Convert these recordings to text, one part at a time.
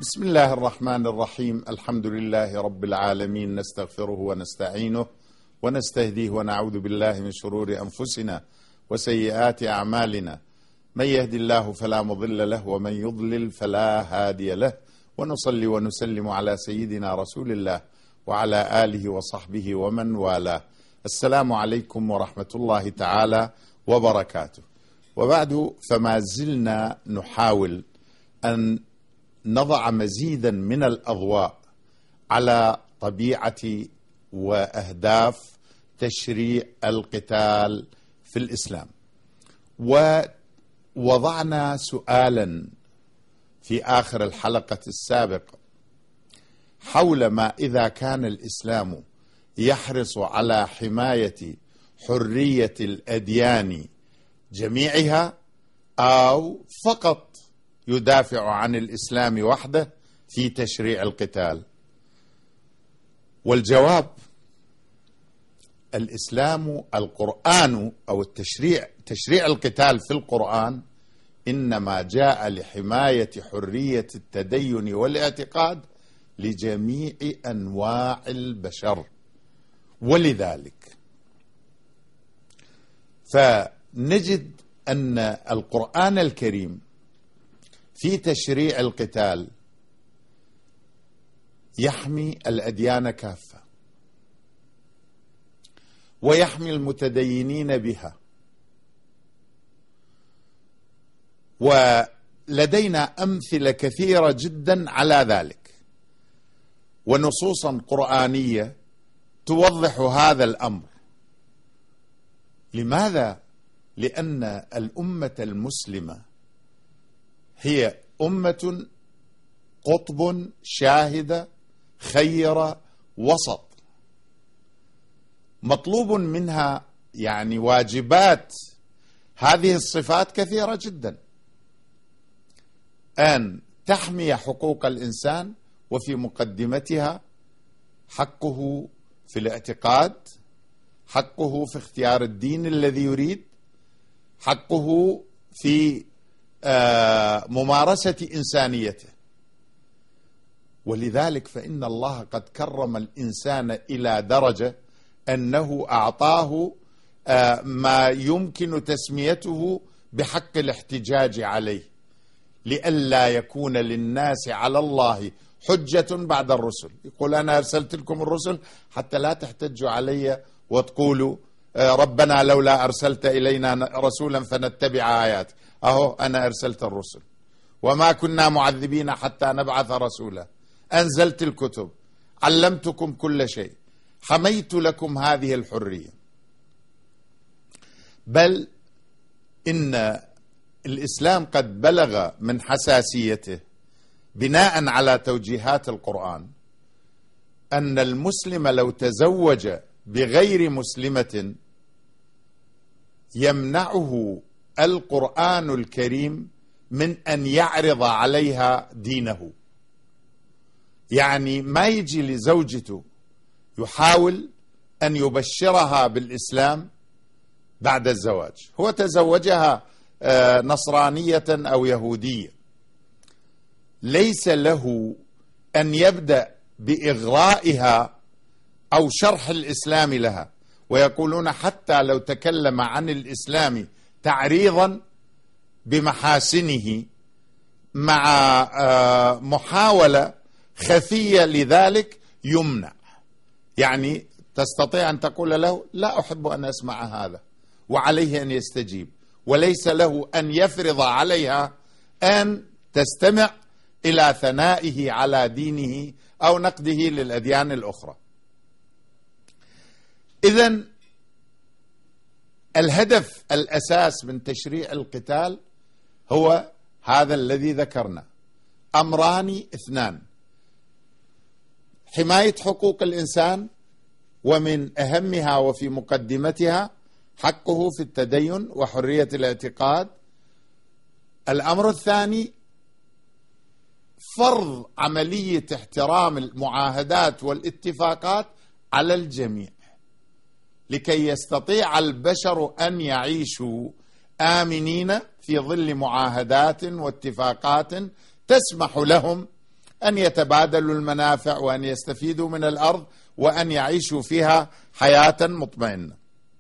بسم الله الرحمن الرحيم. الحمد لله رب العالمين، نستغفره ونستعينه ونستهديه ونعوذ بالله من شرور أنفسنا وسيئات أعمالنا. من يهدي الله فلا مضل له ومن يضلل فلا هادي له، ونصلي ونسلم على سيدنا رسول الله وعلى آله وصحبه ومن والاه. السلام عليكم ورحمة الله تعالى وبركاته. وبعد، فما زلنا نحاول أن نضع مزيدا من الأضواء على طبيعة وأهداف تشريع القتال في الإسلام، ووضعنا سؤالا في آخر الحلقة السابقة حول ما إذا كان الإسلام يحرص على حماية حرية الأديان جميعها أو فقط يدافع عن الإسلام وحده في تشريع القتال. والجواب: الإسلام، القرآن أو تشريع القتال في القرآن إنما جاء لحماية حرية التدين والاعتقاد لجميع أنواع البشر. ولذلك فنجد أن القرآن الكريم في تشريع القتال يحمي الأديان كافة ويحمي المتدينين بها، ولدينا أمثلة كثيرة جدا على ذلك ونصوصا قرآنية توضح هذا الأمر. لماذا؟ لأن الأمة المسلمة هي أمة قطب شاهدة خيرة وسط، مطلوب منها واجبات هذه الصفات كثيرة جدا: أن تحمي حقوق الإنسان، وفي مقدمتها حقه في الاعتقاد، حقه في اختيار الدين الذي يريد، حقه في ممارسة إنسانيته. ولذلك فإن الله قد كرم الإنسان إلى درجة أنه أعطاه ما يمكن تسميته بحق الاحتجاج عليه، لئلا يكون للناس على الله حجة بعد الرسل. يقول: أنا أرسلت لكم الرسل حتى لا تحتجوا علي وتقولوا ربنا لولا أرسلت إلينا رسولا فنتبع آياتك. أهو أنا أرسلت الرسل، وما كنا معذبين حتى نبعث رسولا، أنزلت الكتب، علمتكم كل شيء، حميت لكم هذه الحرية. بل إن الإسلام قد بلغ من حساسيته بناء على توجيهات القرآن أن المسلم لو تزوج بغير مسلمة يمنعه القرآن الكريم من أن يعرض عليها دينه. ما يجي لزوجته يحاول أن يبشرها بالإسلام بعد الزواج. هو تزوجها نصرانية أو يهودية، ليس له أن يبدأ بإغرائها أو شرح الإسلام لها. ويقولون حتى لو تكلم عن الإسلام تعريضا بمحاسنه مع محاولة خفية لذلك يمنع. تستطيع أن تقول له: لا أحب أن أسمع هذا، وعليه أن يستجيب، وليس له أن يفرض عليها أن تستمع إلى ثنائه على دينه أو نقده للأديان الأخرى. إذن الهدف الأساس من تشريع القتال هو هذا الذي ذكرنا: أمران اثنان: حماية حقوق الإنسان، ومن أهمها وفي مقدمتها حقه في التدين وحرية الاعتقاد. الأمر الثاني: فرض عملية احترام المعاهدات والاتفاقات على الجميع، لكي يستطيع البشر أن يعيشوا آمنين في ظل معاهدات واتفاقات تسمح لهم أن يتبادلوا المنافع وأن يستفيدوا من الأرض وأن يعيشوا فيها حياة مطمئنة.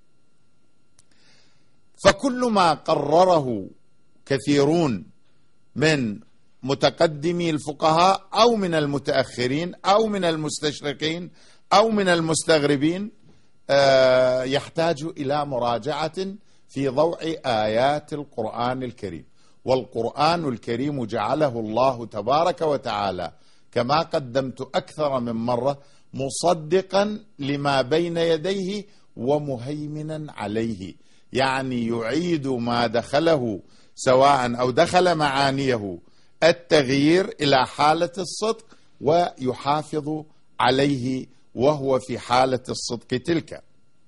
فكل ما قرره كثيرون من متقدمي الفقهاء أو من المتأخرين أو من المستشرقين أو من المستغربين يحتاج إلى مراجعة في ضوء آيات القرآن الكريم. والقرآن الكريم جعله الله تبارك وتعالى كما قدمت أكثر من مرة مصدقا لما بين يديه ومهيمنا عليه، يعني يعيد ما دخله سواء أو دخل معانيه التغيير إلى حالة الصدق ويحافظ عليه وهو في حالة الصدق تلك.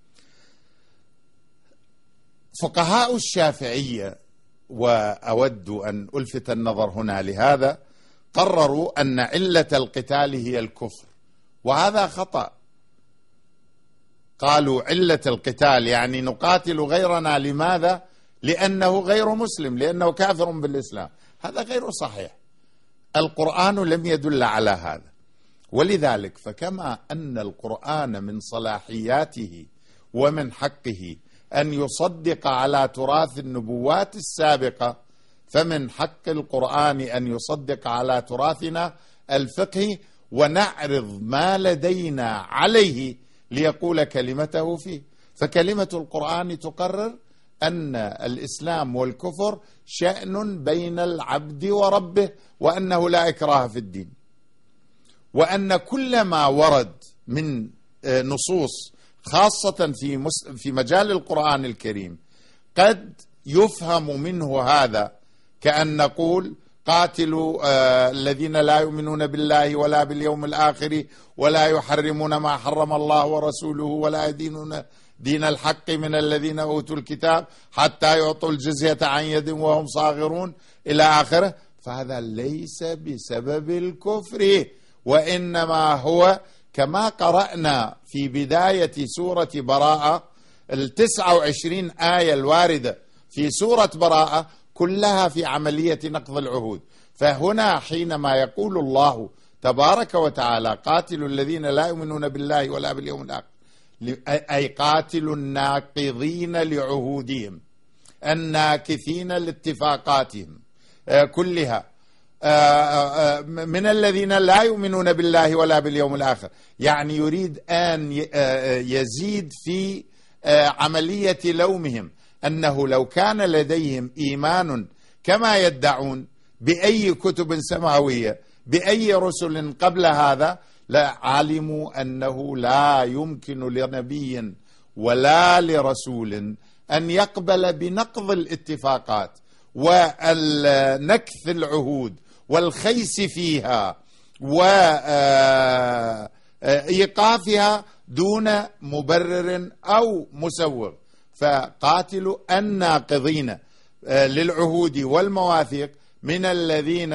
فقهاء الشافعية، وأود أن ألفت النظر هنا لهذا، قرروا أن علة القتال هي الكفر، وهذا خطأ. قالوا علة القتال يعني نقاتل غيرنا، لماذا؟ لأنه غير مسلم، لأنه كافر بالإسلام. هذا غير صحيح، القرآن لم يدل على هذا. ولذلك فكما أن القرآن من صلاحياته ومن حقه أن يصدق على تراث النبوات السابقة، فمن حق القرآن أن يصدق على تراثنا الفقهي ونعرض ما لدينا عليه ليقول كلمته فيه. فكلمة القرآن تقرر أن الإسلام والكفر شأن بين العبد وربه، وأنه لا إكراه في الدين، وأن كل ما ورد من نصوص خاصة في مجال القرآن الكريم قد يفهم منه هذا كأن نقول قاتلوا الذين لا يؤمنون بالله ولا باليوم الآخر ولا يحرمون ما حرم الله ورسوله ولا يدينون دين الحق من الذين أوتوا الكتاب حتى يعطوا الجزية عن يد وهم صاغرون إلى آخره. فهذا ليس بسبب الكفر، وإنما هو كما قرأنا في بداية سورة براءة 29 آية الواردة في سورة براءة كلها في عملية نقض العهود. فهنا حينما يقول الله تبارك وتعالى قاتلوا الذين لا يؤمنون بالله ولا باليوم الآخر، أي قاتلوا الناقضين لعهودهم الناكثين لاتفاقاتهم كلها من الذين لا يؤمنون بالله ولا باليوم الآخر. يعني يريد أن يزيد في عملية لومهم أنه لو كان لديهم إيمان كما يدعون بأي كتب سماوية بأي رسل قبل هذا لعلموا أنه لا يمكن لنبي ولا لرسول أن يقبل بنقض الاتفاقات ونكث العهود والخيس فيها وإيقافها دون مبرر أو مسوغ. فقاتلوا الناقضين للعهود والمواثيق من الذين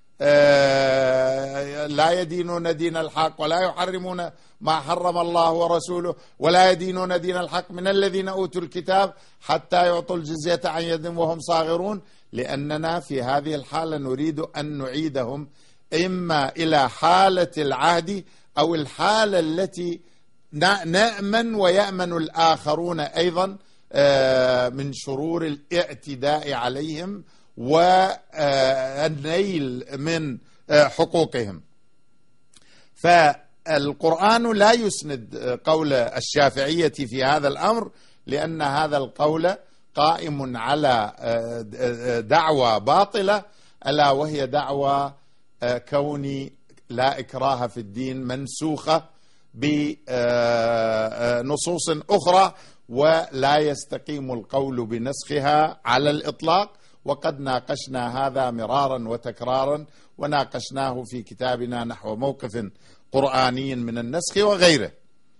لا يدينون دين الحق ولا يحرمون ما حرم الله ورسوله ولا يدينون دين الحق من الذين أوتوا الكتاب حتى يعطوا الجزية عن يد وهم صاغرون. لأننا في هذه الحالة نريد أن نعيدهم إما إلى حالة العهد أو الحالة التي نأمن ويأمن الآخرون أيضا من شرور الاعتداء عليهم والنيل من حقوقهم. فالقرآن لا يسند قول الشافعية في هذا الأمر، لأن هذا القول قائم على دعوى باطلة، ألا وهي دعوى كون لا إكراه في الدين منسوخة بنصوص أخرى، ولا يستقيم القول بنسخها على الإطلاق. وقد ناقشنا هذا مرارا وتكرارا، وناقشناه في كتابنا نحو موقف قرآني من النسخ وغيره.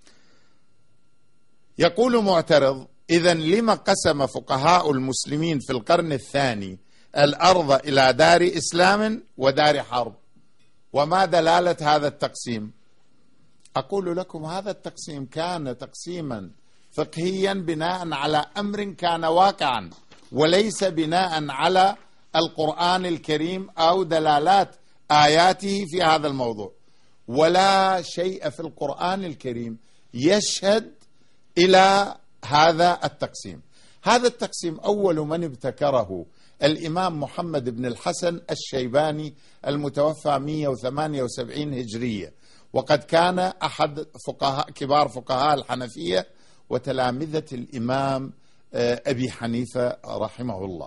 يقول معترض: إذن لما قسم فقهاء المسلمين في القرن الثاني الأرض إلى دار إسلام ودار حرب؟ وما دلالة هذا التقسيم؟ أقول لكم هذا التقسيم كان تقسيما فقهيا بناء على أمر كان واقعا، وليس بناء على القرآن الكريم أو دلالات آياته في هذا الموضوع، ولا شيء في القرآن الكريم يشهد إلى هذا التقسيم. هذا التقسيم أول من ابتكره الإمام محمد بن الحسن الشيباني المتوفى 178 هجرية، وقد كان أحد كبار فقهاء الحنفية وتلامذة الإمام أبي حنيفة رحمه الله.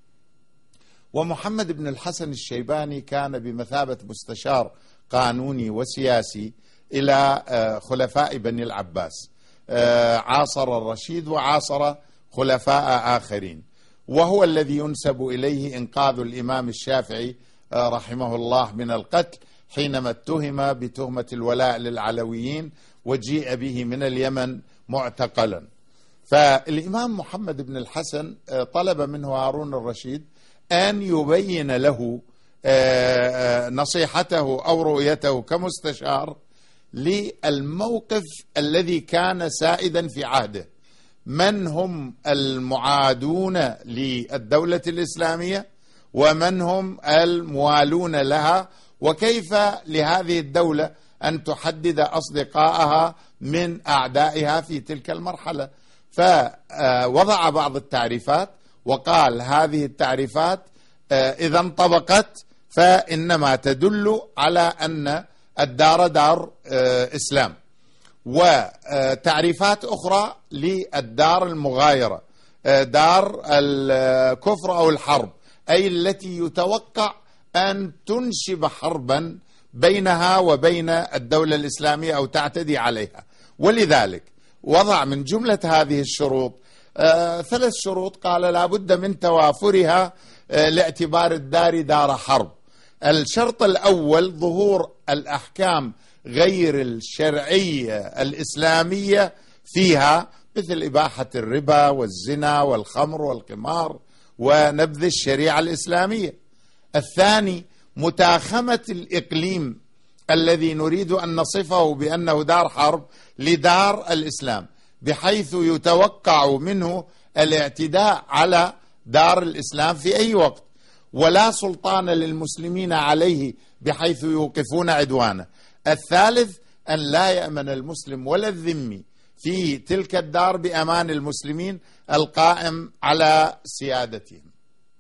ومحمد بن الحسن الشيباني كان بمثابة مستشار قانوني وسياسي إلى خلفاء بني العباس، عاصر الرشيد وعاصر خلفاء آخرين، وهو الذي ينسب إليه إنقاذ الإمام الشافعي رحمه الله من القتل حينما اتهم بتهمة الولاء للعلويين وجيء به من اليمن معتقلا. فالإمام محمد بن الحسن طلب منه هارون الرشيد أن يبين له نصيحته أو رؤيته كمستشار للموقف الذي كان سائدا في عهده، من هم المعادون للدولة الإسلامية ومن هم الموالون لها، وكيف لهذه الدولة أن تحدد أصدقائها من أعدائها في تلك المرحلة. فوضع بعض التعريفات وقال هذه التعريفات إذا انطبقت فإنما تدل على أن الدار دار إسلام، وتعريفات أخرى للدار المغايرة دار الكفر أو الحرب، أي التي يتوقع أن تنشب حربا بينها وبين الدولة الإسلامية أو تعتدي عليها. ولذلك وضع من جملة هذه الشروط 3 شروط قال لا بد من توافرها لاعتبار الدار دار حرب. الشرط الأول ظهور الأحكام غير الشرعية الإسلامية فيها، مثل إباحة الربا والزنا والخمر والقمار ونبذ الشريعة الإسلامية. الثاني متاخمة الإقليم الذي نريد أن نصفه بأنه دار حرب لدار الإسلام، بحيث يتوقع منه الاعتداء على دار الإسلام في أي وقت، ولا سلطان للمسلمين عليه بحيث يوقفون عدوانه. الثالث أن لا يأمن المسلم ولا الذمي في تلك الدار بأمان المسلمين القائم على سيادتهم.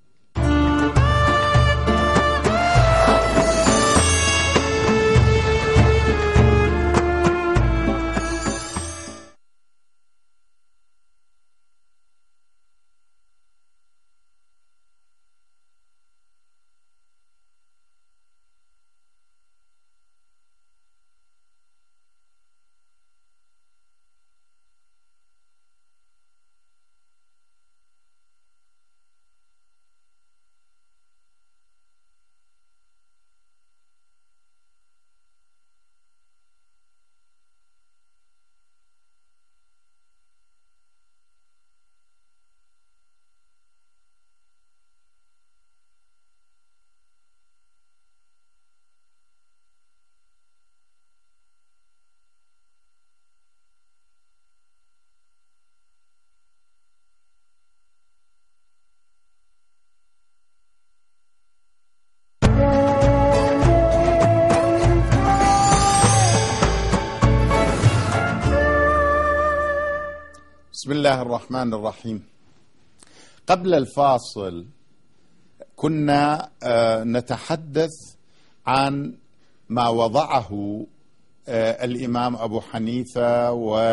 بسم الله الرحمن الرحيم. قبل الفاصل كنا نتحدث عن ما وضعه الإمام أبو حنيفة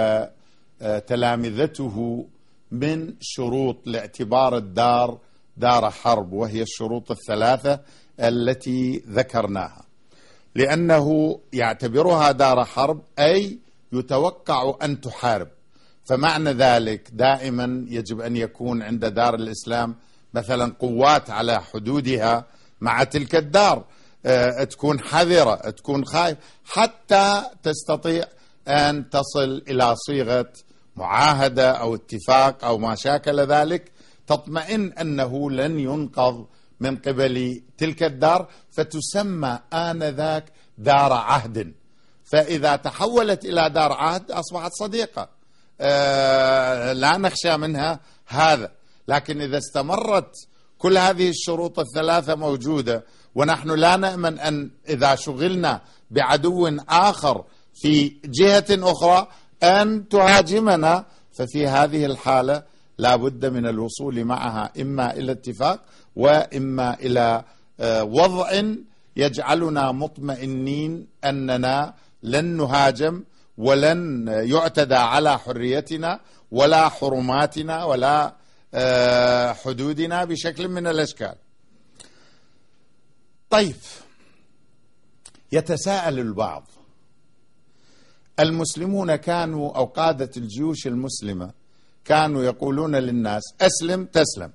وتلامذته من شروط لاعتبار الدار دار حرب، وهي الشروط الثلاثة التي ذكرناها، لأنه يعتبرها دار حرب أي يتوقع أن تحارب. فمعنى ذلك دائما يجب أن يكون عند دار الإسلام مثلا قوات على حدودها مع تلك الدار، تكون حذرة، تكون خايفة، حتى تستطيع أن تصل إلى صيغة معاهدة أو اتفاق أو ما شاكل ذلك، تطمئن أنه لن ينقض من قبل تلك الدار، فتسمى آنذاك دار عهد. فإذا تحولت إلى دار عهد أصبحت صديقة، لا نخشى منها هذا. لكن إذا استمرت كل هذه الشروط الثلاثة موجودة ونحن لا نأمن أن إذا شغلنا بعدو آخر في جهة أخرى أن تهاجمنا. ففي هذه الحالة لا بد من الوصول معها إما إلى اتفاق وإما إلى وضع يجعلنا مطمئنين أننا لن نهاجم ولن يعتدى على حريتنا ولا حرماتنا ولا حدودنا بشكل من الأشكال. طيب، يتساءل البعض، المسلمون كانوا أو قادة الجيوش المسلمة كانوا يقولون للناس أسلم تسلم،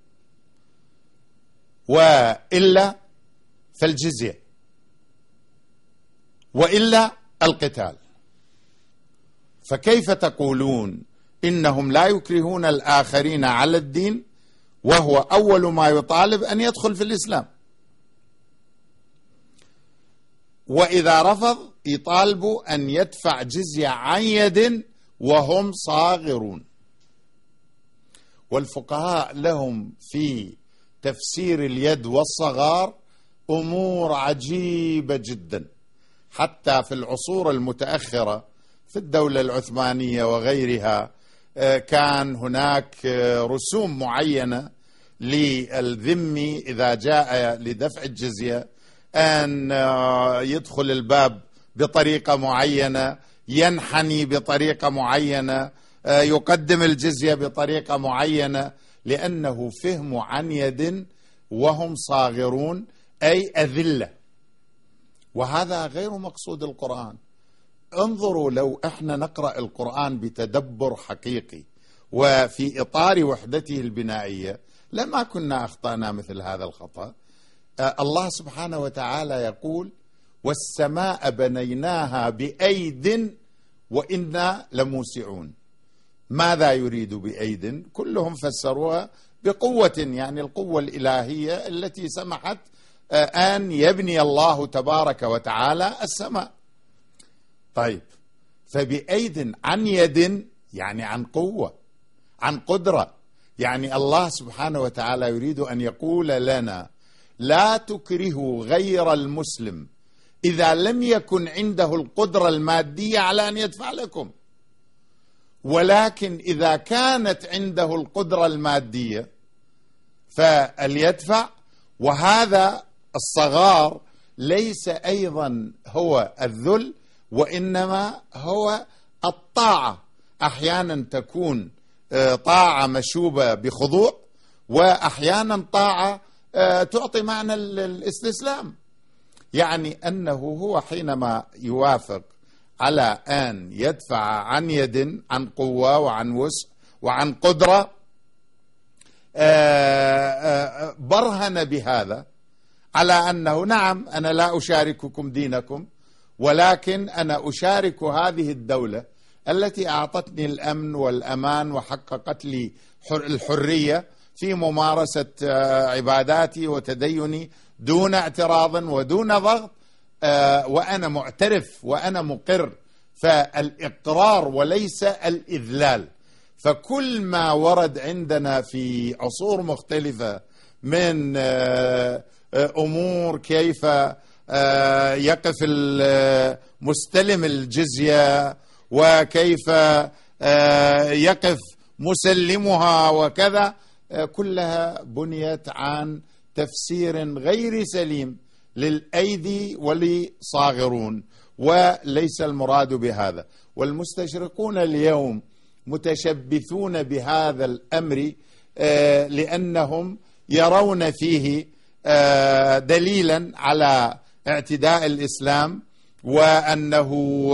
وإلا فالجزية، وإلا القتال، فكيف تقولون إنهم لا يكرهون الآخرين على الدين وهو أول ما يطالب أن يدخل في الإسلام، وإذا رفض يطالبوا أن يدفع جزية عن يد وهم صاغرون. والفقهاء لهم في تفسير اليد والصغار أمور عجيبة جدا، حتى في العصور المتأخرة في الدولة العثمانية وغيرها كان هناك رسوم معينة للذمي إذا جاء لدفع الجزية، أن يدخل الباب بطريقة معينة، ينحني بطريقة معينة، يقدم الجزية بطريقة معينة، لأنه فهم عن يد وهم صاغرون أي أذلة، وهذا غير مقصود القرآن. انظروا، لو احنا نقرأ القرآن بتدبر حقيقي وفي إطار وحدته البنائية لما كنا أخطأنا مثل هذا الخطأ. الله سبحانه وتعالى يقول والسماء بنيناها بأيد وإنا لموسعون. ماذا يريد بأيد؟ كلهم فسروها بقوة، يعني القوة الإلهية التي سمحت أن يبني الله تبارك وتعالى السماء. طيب، فبأيد عن يد يعني عن قوة، عن قدرة، يعني الله سبحانه وتعالى يريد أن يقول لنا لا تكرهوا غير المسلم إذا لم يكن عنده القدرة المادية على أن يدفع لكم، ولكن إذا كانت عنده القدرة المادية فليدفع. وهذا الصغار ليس أيضا هو الذل، وإنما هو الطاعة. أحيانا تكون طاعة مشوبة بخضوع، وأحيانا طاعة تعطي معنى الاستسلام، يعني أنه هو حينما يوافق على أن يدفع عن يد، عن قوة وعن وسع وعن قدرة، برهن بهذا على أنه نعم أنا لا أشارككم دينكم، ولكن أنا أشارك هذه الدولة التي أعطتني الأمن والأمان وحققت لي الحرية في ممارسة عباداتي وتديني دون اعتراض ودون ضغط، وأنا معترف وأنا مقر. فالإقرار وليس الإذلال. فكل ما ورد عندنا في عصور مختلفة من أمور كيف يقف مستلم الجزية وكيف يقف مسلمها وكذا، كلها بنيت عن تفسير غير سليم للأيدي ولصاغرون، وليس المراد بهذا. والمستشرقون اليوم متشبثون بهذا الأمر لأنهم يرون فيه دليلا على اعتداء الإسلام، وأنه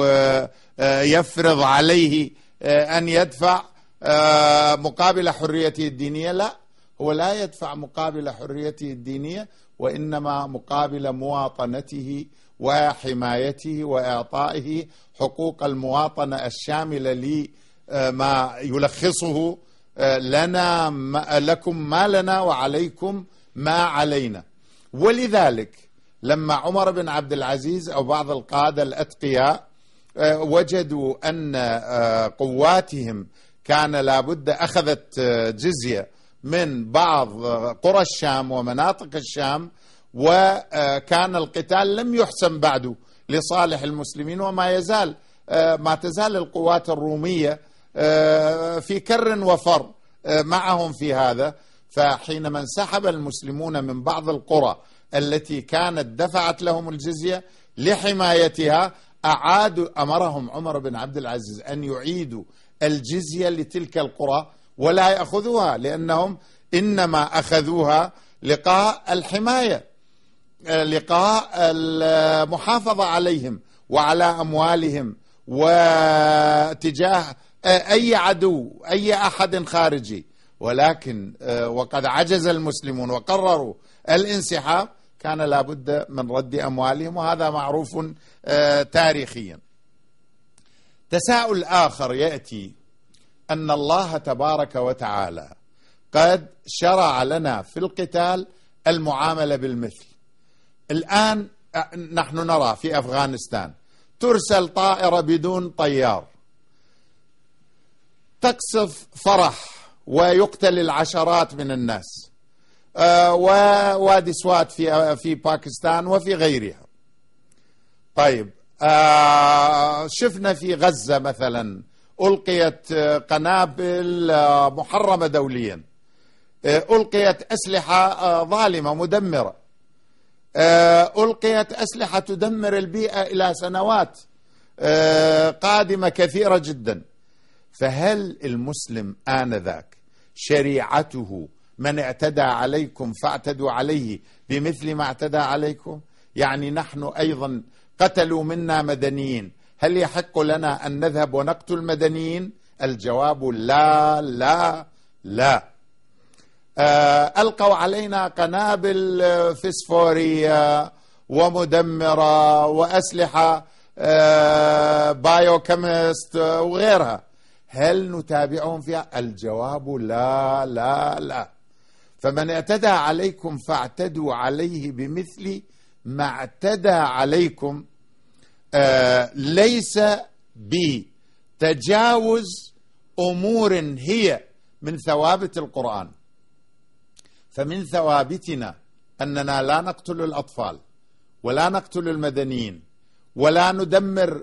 يفرض عليه أن يدفع مقابل حريته الدينية. لا، هو لا يدفع مقابل حريته الدينية، وإنما مقابل مواطنته وحمايته وإعطائه حقوق المواطنة الشاملة لما يلخصه لنا لكم ما لنا وعليكم ما علينا. ولذلك لما عمر بن عبد العزيز أو بعض القادة الأتقياء وجدوا أن قواتهم كان لابد أخذت جزية من بعض قرى الشام ومناطق الشام، وكان القتال لم يحسم بعد لصالح المسلمين، ما تزال القوات الرومية في كر وفر معهم في هذا. فحينما انسحب المسلمون من بعض القرى التي كانت دفعت لهم الجزية لحمايتها، أمرهم عمر بن عبد العزيز أن يعيدوا الجزية لتلك القرى ولا يأخذوها، لأنهم إنما أخذوها لقاء الحماية، لقاء المحافظة عليهم وعلى أموالهم وتجاه أي عدو، أي أحد خارجي. ولكن وقد عجز المسلمون وقرروا الانسحاب، كان لابد من رد أموالهم، وهذا معروف تاريخيا. تساؤل آخر يأتي أن الله تبارك وتعالى قد شرع لنا في القتال المعاملة بالمثل. الآن نحن نرى في أفغانستان ترسل طائرة بدون طيار تقصف فرح ويقتل العشرات من الناس، ووادي سوات في باكستان وفي غيرها. طيب، شفنا في غزة مثلا ألقيت قنابل محرمة دوليا، ألقيت أسلحة ظالمة مدمرة، ألقيت أسلحة تدمر البيئة إلى سنوات قادمة كثيرة جدا. فهل المسلم آنذاك شريعته من اعتدى عليكم فاعتدوا عليه بمثل ما اعتدى عليكم؟ يعني نحن أيضا قتلوا منا مدنيين، هل يحق لنا أن نذهب ونقتل مدنيين؟ الجواب لا لا لا. ألقوا علينا قنابل فسفورية ومدمرة وأسلحة بايوكيمست وغيرها، هل نتابعهم فيها؟ الجواب لا لا لا. فمن اعتدى عليكم فاعتدوا عليه بمثل ما اعتدى عليكم، ليس بتجاوز أمور هي من ثوابت القرآن. فمن ثوابتنا أننا لا نقتل الأطفال ولا نقتل المدنيين ولا ندمر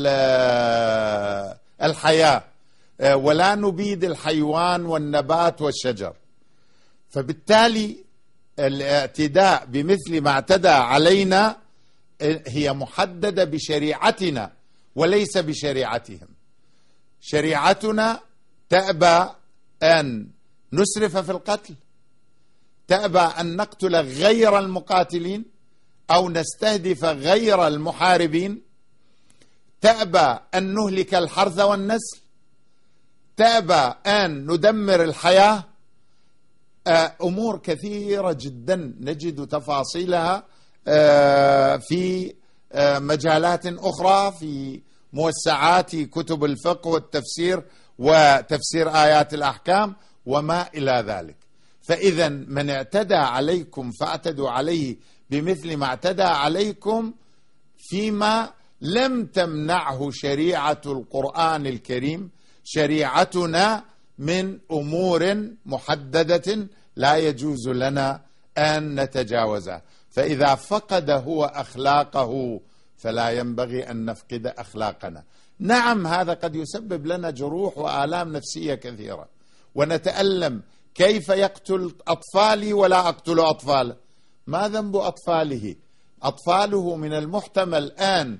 الحياة ولا نبيد الحيوان والنبات والشجر. فبالتالي الاعتداء بمثل ما اعتدى علينا هي محددة بشريعتنا وليس بشريعتهم. شريعتنا تأبى أن نسرف في القتل، تأبى أن نقتل غير المقاتلين أو نستهدف غير المحاربين، تأبى أن نهلك الحرث والنسل، تأبى أن ندمر الحياة. أمور كثيرة جدا نجد تفاصيلها في مجالات أخرى في موسعات كتب الفقه والتفسير وتفسير آيات الأحكام وما إلى ذلك. فإذا من اعتدى عليكم فاعتدوا عليه بمثل ما اعتدى عليكم فيما لم تمنعه شريعة القرآن الكريم. شريعتنا من أمور محددة لا يجوز لنا أن نتجاوزها. فإذا فقد هو أخلاقه فلا ينبغي أن نفقد أخلاقنا. نعم، هذا قد يسبب لنا جروح وآلام نفسية كثيرة ونتألم. كيف يقتل أطفالي ولا أقتل أطفاله؟ ما ذنب أطفاله؟ أطفاله من المحتمل أن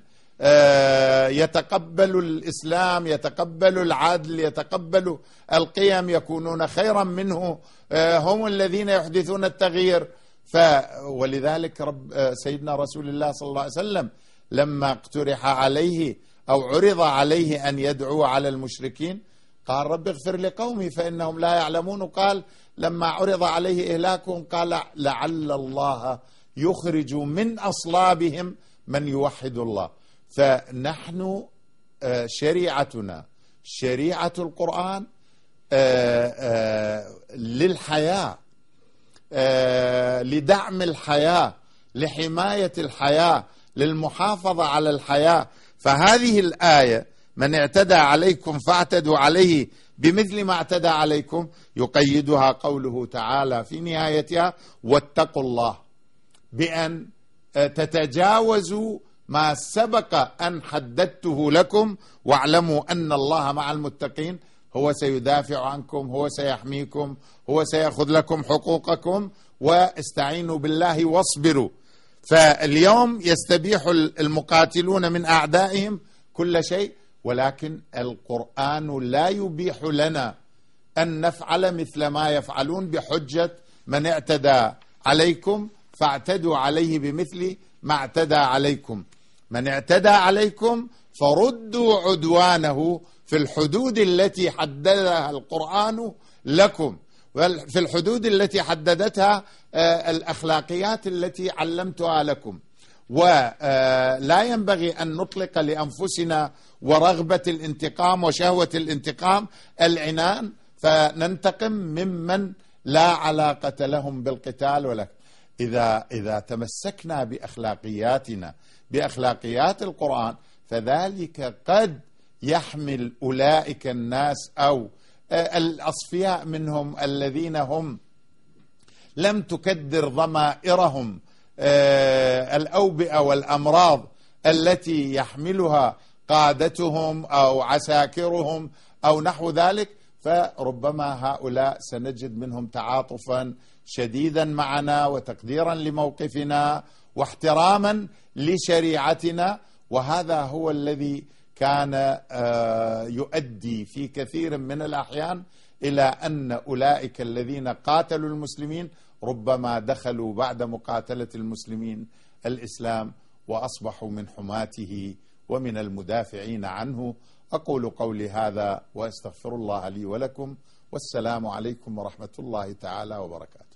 يتقبل الإسلام، يتقبل العدل، يتقبل القيم، يكونون خيرا منه، هم الذين يحدثون التغيير. ولذلك سيدنا رسول الله صلى الله عليه وسلم لما اقترح عليه أو عرض عليه أن يدعو على المشركين قال رب اغفر لقومي فإنهم لا يعلمون. وقال لما عرض عليه إهلاكهم قال لعل الله يخرج من أصلابهم من يوحد الله. فنحن شريعتنا شريعة القرآن للحياة، لدعم الحياة، لحماية الحياة، للمحافظة على الحياة. فهذه الآية من اعتدى عليكم فاعتدوا عليه بمثل ما اعتدى عليكم يقيدها قوله تعالى في نهايتها واتقوا الله بأن تتجاوزوا ما سبق أن حددته لكم، واعلموا أن الله مع المتقين، هو سيدافع عنكم، هو سيحميكم، هو سيأخذ لكم حقوقكم، واستعينوا بالله واصبروا. فاليوم يستبيح المقاتلون من أعدائهم كل شيء، ولكن القرآن لا يبيح لنا أن نفعل مثل ما يفعلون بحجة من اعتدى عليكم فاعتدوا عليه بمثل ما اعتدى عليكم. من اعتدى عليكم فردوا عدوانه في الحدود التي حددها القرآن لكم، في الحدود التي حددتها الأخلاقيات التي علمتها لكم. ولا ينبغي أن نطلق لأنفسنا ورغبة الانتقام وشهوة الانتقام العنان فننتقم ممن لا علاقة لهم بالقتال. ولا إذا تمسكنا بأخلاقياتنا بأخلاقيات القرآن فذلك قد يحمل أولئك الناس أو الأصفياء منهم الذين هم لم تكدر ضمائرهم الأوبئة والأمراض التي يحملها قادتهم أو عساكرهم أو نحو ذلك، فربما هؤلاء سنجد منهم تعاطفا شديدا معنا وتقديرا لموقفنا واحتراما لشريعتنا. وهذا هو الذي كان يؤدي في كثير من الأحيان إلى أن أولئك الذين قاتلوا المسلمين ربما دخلوا بعد مقاتلة المسلمين الإسلام وأصبحوا من حماته ومن المدافعين عنه. أقول قولي هذا وأستغفر الله لي ولكم، والسلام عليكم ورحمة الله تعالى وبركاته.